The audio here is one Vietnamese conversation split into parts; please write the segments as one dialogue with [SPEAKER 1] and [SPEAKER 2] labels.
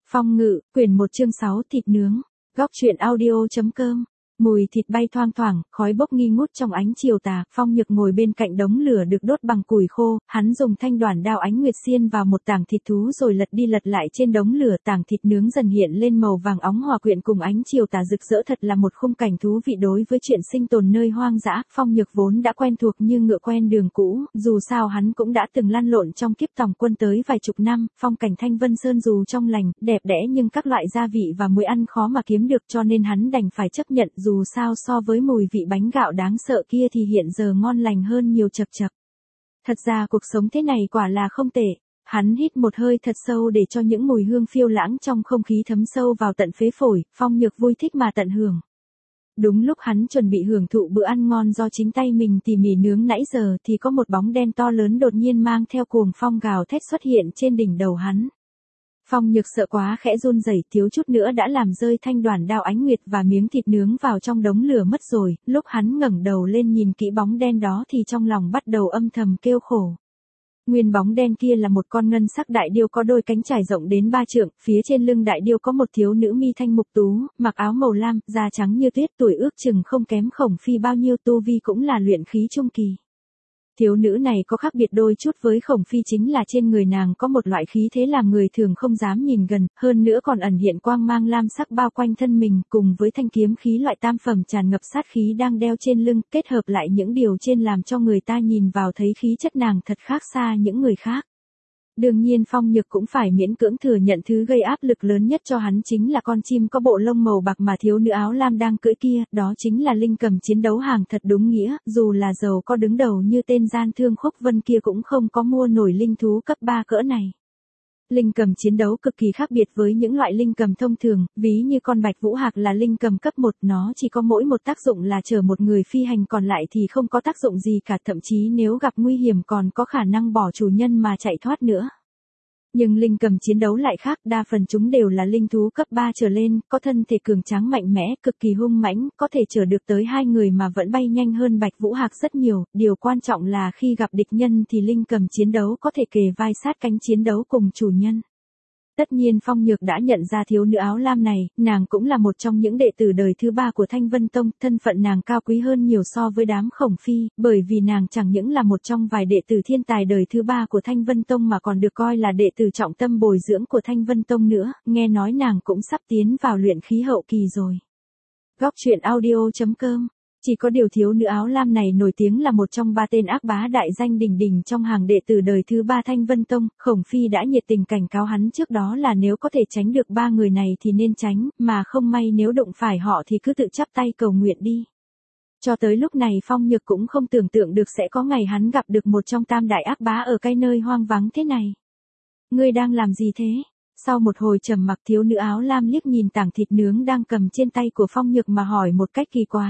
[SPEAKER 1] Phong Ngự, quyển 1 chương 6 thịt nướng. Góc truyện audio.com. Mùi thịt bay thoang thoảng, khói bốc nghi ngút trong ánh chiều tà. Phong Nhược ngồi bên cạnh đống lửa được đốt bằng củi khô, hắn dùng thanh đoản đao ánh nguyệt xiên vào một tảng thịt thú rồi lật đi lật lại trên đống lửa. Tảng thịt nướng dần hiện lên màu vàng óng hòa quyện cùng ánh chiều tà rực rỡ, thật là một khung cảnh thú vị đối với chuyện sinh tồn nơi hoang dã. Phong Nhược vốn đã quen thuộc như ngựa quen đường cũ, dù sao hắn cũng đã từng lăn lộn trong kiếp tòng quân tới vài chục năm. Phong cảnh Thanh Vân Sơn dù trong lành, đẹp đẽ nhưng các loại gia vị và muối ăn khó mà kiếm được, cho nên hắn đành phải chấp nhận, dù sao so với mùi vị bánh gạo đáng sợ kia thì hiện giờ ngon lành hơn nhiều chập chập. Thật ra cuộc sống thế này quả là không tệ. Hắn hít một hơi thật sâu để cho những mùi hương phiêu lãng trong không khí thấm sâu vào tận phế phổi. Phong Nhược vui thích mà tận hưởng. Đúng lúc hắn chuẩn bị hưởng thụ bữa ăn ngon do chính tay mình tỉ mỉ nướng nãy giờ thì có một bóng đen to lớn đột nhiên mang theo cuồng phong gào thét xuất hiện trên đỉnh đầu hắn. Phong Nhược sợ quá khẽ run rẩy, thiếu chút nữa đã làm rơi thanh đoản đao ánh nguyệt và miếng thịt nướng vào trong đống lửa mất rồi. Lúc hắn ngẩng đầu lên nhìn kỹ bóng đen đó thì trong lòng bắt đầu âm thầm kêu khổ. Nguyên bóng đen kia là một con ngân sắc đại điêu có đôi cánh trải rộng đến 3 trượng, phía trên lưng đại điêu có một thiếu nữ mi thanh mục tú, mặc áo màu lam, da trắng như tuyết, tuổi ước chừng không kém Khổng Phi bao nhiêu, tu vi cũng là luyện khí trung kỳ. Thiếu nữ này có khác biệt đôi chút với Khổng Phi chính là trên người nàng có một loại khí thế làm người thường không dám nhìn gần, hơn nữa còn ẩn hiện quang mang lam sắc bao quanh thân mình, cùng với thanh kiếm khí loại tam phẩm tràn ngập sát khí đang đeo trên lưng, kết hợp lại những điều trên làm cho người ta nhìn vào thấy khí chất nàng thật khác xa những người khác. Đương nhiên Phong Nhược cũng phải miễn cưỡng thừa nhận thứ gây áp lực lớn nhất cho hắn chính là con chim có bộ lông màu bạc mà thiếu nữ áo lam đang cưỡi kia, đó chính là linh cầm chiến đấu hàng thật đúng nghĩa, dù là giàu có đứng đầu như tên gian thương Khúc Vân kia cũng không có mua nổi linh thú cấp 3 cỡ này. Linh cầm chiến đấu cực kỳ khác biệt với những loại linh cầm thông thường, ví như con bạch vũ hạc là linh cầm cấp 1, nó chỉ có mỗi một tác dụng là chở một người phi hành, còn lại thì không có tác dụng gì cả, thậm chí nếu gặp nguy hiểm còn có khả năng bỏ chủ nhân mà chạy thoát nữa. Nhưng linh cầm chiến đấu lại khác, đa phần chúng đều là linh thú cấp 3 trở lên, có thân thể cường tráng mạnh mẽ, cực kỳ hung mãnh, có thể chở được tới 2 người mà vẫn bay nhanh hơn bạch vũ hạc rất nhiều, điều quan trọng là khi gặp địch nhân thì linh cầm chiến đấu có thể kề vai sát cánh chiến đấu cùng chủ nhân. Tất nhiên Phong Nhược đã nhận ra thiếu nữ áo lam này, nàng cũng là một trong những đệ tử đời thứ 3 của Thanh Vân Tông, thân phận nàng cao quý hơn nhiều so với đám Khổng Phi, bởi vì nàng chẳng những là một trong vài đệ tử thiên tài đời thứ 3 của Thanh Vân Tông mà còn được coi là đệ tử trọng tâm bồi dưỡng của Thanh Vân Tông nữa, nghe nói nàng cũng sắp tiến vào luyện khí hậu kỳ rồi. Góc truyện audio.com. Chỉ có điều thiếu nữ áo lam này nổi tiếng là một trong 3 tên ác bá đại danh đỉnh đỉnh trong hàng đệ tử đời thứ 3 Thanh Vân Tông. Khổng Phi đã nhiệt tình cảnh cáo hắn trước đó là nếu có thể tránh được 3 người này thì nên tránh, mà không may nếu đụng phải họ thì cứ tự chắp tay cầu nguyện đi. Cho tới lúc này Phong Nhược cũng không tưởng tượng được sẽ có ngày hắn gặp được một trong tam đại ác bá ở cái nơi hoang vắng thế này. Ngươi đang làm gì thế? Sau một hồi trầm mặc, thiếu nữ áo lam liếc nhìn tảng thịt nướng đang cầm trên tay của Phong Nhược mà hỏi một cách kỳ quái.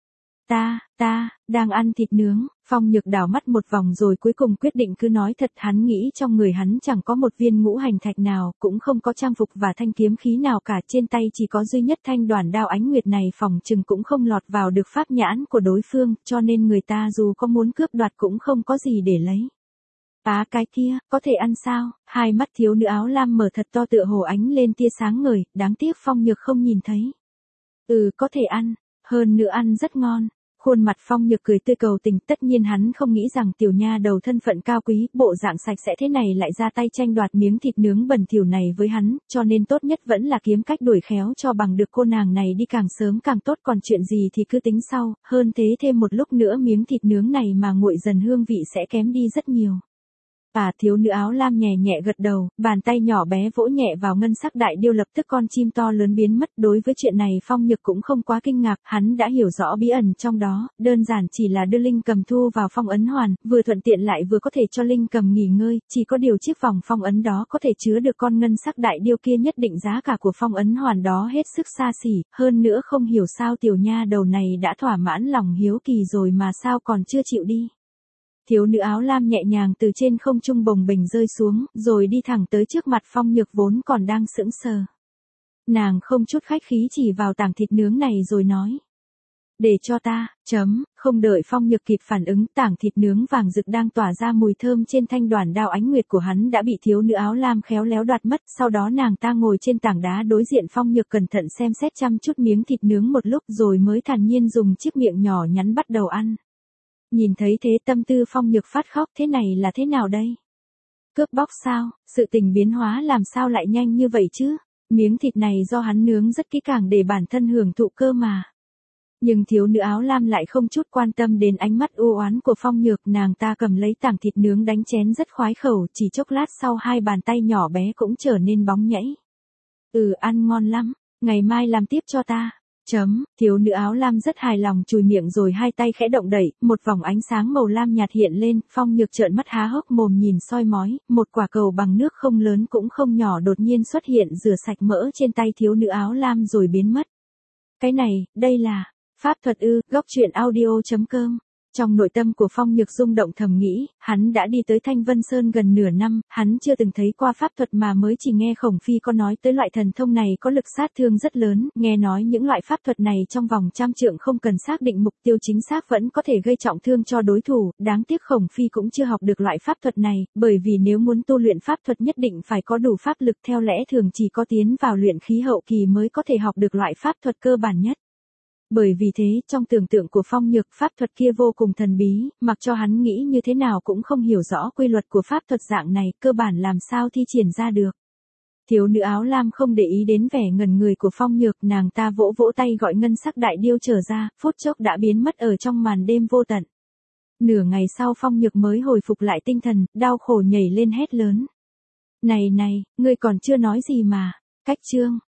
[SPEAKER 1] Ta, đang ăn thịt nướng. Phong Nhược đảo mắt một vòng rồi cuối cùng quyết định cứ nói thật, hắn nghĩ trong người hắn chẳng có một viên ngũ hành thạch nào, cũng không có trang phục và thanh kiếm khí nào cả, trên tay chỉ có duy nhất thanh đoản đao ánh nguyệt này, phòng chừng cũng không lọt vào được pháp nhãn của đối phương, cho nên người ta dù có muốn cướp đoạt cũng không có gì để lấy. Cái kia, có thể ăn sao? Hai mắt thiếu nữ áo lam mở thật to tựa hồ ánh lên tia sáng ngời, đáng tiếc Phong Nhược không nhìn thấy. Có thể ăn, hơn nữa ăn rất ngon. Khuôn mặt Phong Nhược cười tươi cầu tình, tất nhiên hắn không nghĩ rằng tiểu nha đầu thân phận cao quý, bộ dạng sạch sẽ thế này lại ra tay tranh đoạt miếng thịt nướng bẩn thỉu này với hắn, cho nên tốt nhất vẫn là kiếm cách đuổi khéo cho bằng được cô nàng này đi càng sớm càng tốt, còn chuyện gì thì cứ tính sau, hơn thế thêm một lúc nữa miếng thịt nướng này mà nguội dần hương vị sẽ kém đi rất nhiều. Thiếu nữ áo lam nhẹ nhẹ gật đầu, bàn tay nhỏ bé vỗ nhẹ vào ngân sắc đại điêu, lập tức con chim to lớn biến mất. Đối với chuyện này Phong Nhược cũng không quá kinh ngạc, hắn đã hiểu rõ bí ẩn trong đó, đơn giản chỉ là đưa linh cầm thu vào phong ấn hoàn, vừa thuận tiện lại vừa có thể cho linh cầm nghỉ ngơi, chỉ có điều chiếc vòng phong ấn đó có thể chứa được con ngân sắc đại điêu kia, nhất định giá cả của phong ấn hoàn đó hết sức xa xỉ, hơn nữa không hiểu sao tiểu nha đầu này đã thỏa mãn lòng hiếu kỳ rồi mà sao còn chưa chịu đi. Thiếu nữ áo lam nhẹ nhàng từ trên không trung bồng bềnh rơi xuống, rồi đi thẳng tới trước mặt Phong Nhược vốn còn đang sững sờ. Nàng không chút khách khí chỉ vào tảng thịt nướng này rồi nói. Để cho ta, không đợi Phong Nhược kịp phản ứng, tảng thịt nướng vàng rực đang tỏa ra mùi thơm trên thanh đoản đao ánh nguyệt của hắn đã bị thiếu nữ áo lam khéo léo đoạt mất, sau đó nàng ta ngồi trên tảng đá đối diện Phong Nhược cẩn thận xem xét chăm chút miếng thịt nướng một lúc rồi mới thản nhiên dùng chiếc miệng nhỏ nhắn bắt đầu ăn. Nhìn thấy thế tâm tư Phong Nhược phát khóc, thế này là thế nào đây? Cướp bóc sao, sự tình biến hóa làm sao lại nhanh như vậy chứ? Miếng thịt này do hắn nướng rất kỹ càng để bản thân hưởng thụ cơ mà. Nhưng thiếu nữ áo lam lại không chút quan tâm đến ánh mắt u oán của Phong Nhược, nàng ta cầm lấy tảng thịt nướng đánh chén rất khoái khẩu, chỉ chốc lát sau hai bàn tay nhỏ bé cũng trở nên bóng nhảy. Ăn ngon lắm, ngày mai làm tiếp cho ta. Thiếu nữ áo lam rất hài lòng chùi miệng rồi hai tay khẽ động đẩy, một vòng ánh sáng màu lam nhạt hiện lên, Phong Nhược trợn mắt há hốc mồm nhìn soi mói, một quả cầu bằng nước không lớn cũng không nhỏ đột nhiên xuất hiện rửa sạch mỡ trên tay thiếu nữ áo lam rồi biến mất. Cái này, đây là pháp thuật ư? Góc truyện audio.com. Trong nội tâm của Phong Nhược rung động thầm nghĩ, hắn đã đi tới Thanh Vân Sơn gần nửa năm, hắn chưa từng thấy qua pháp thuật mà mới chỉ nghe Khổng Phi có nói tới loại thần thông này có lực sát thương rất lớn, nghe nói những loại pháp thuật này trong vòng 100 trượng không cần xác định mục tiêu chính xác vẫn có thể gây trọng thương cho đối thủ, đáng tiếc Khổng Phi cũng chưa học được loại pháp thuật này, bởi vì nếu muốn tu luyện pháp thuật nhất định phải có đủ pháp lực, theo lẽ thường chỉ có tiến vào luyện khí hậu kỳ mới có thể học được loại pháp thuật cơ bản nhất. Bởi vì thế, trong tưởng tượng của Phong Nhược, pháp thuật kia vô cùng thần bí, mặc cho hắn nghĩ như thế nào cũng không hiểu rõ quy luật của pháp thuật dạng này, cơ bản làm sao thi triển ra được. Thiếu nữ áo lam không để ý đến vẻ ngẩn người của Phong Nhược, nàng ta vỗ vỗ tay gọi ngân sắc đại điêu trở ra, phút chốc đã biến mất ở trong màn đêm vô tận. Nửa ngày sau Phong Nhược mới hồi phục lại tinh thần, đau khổ nhảy lên hét lớn. Này, ngươi còn chưa nói gì mà, cách chương.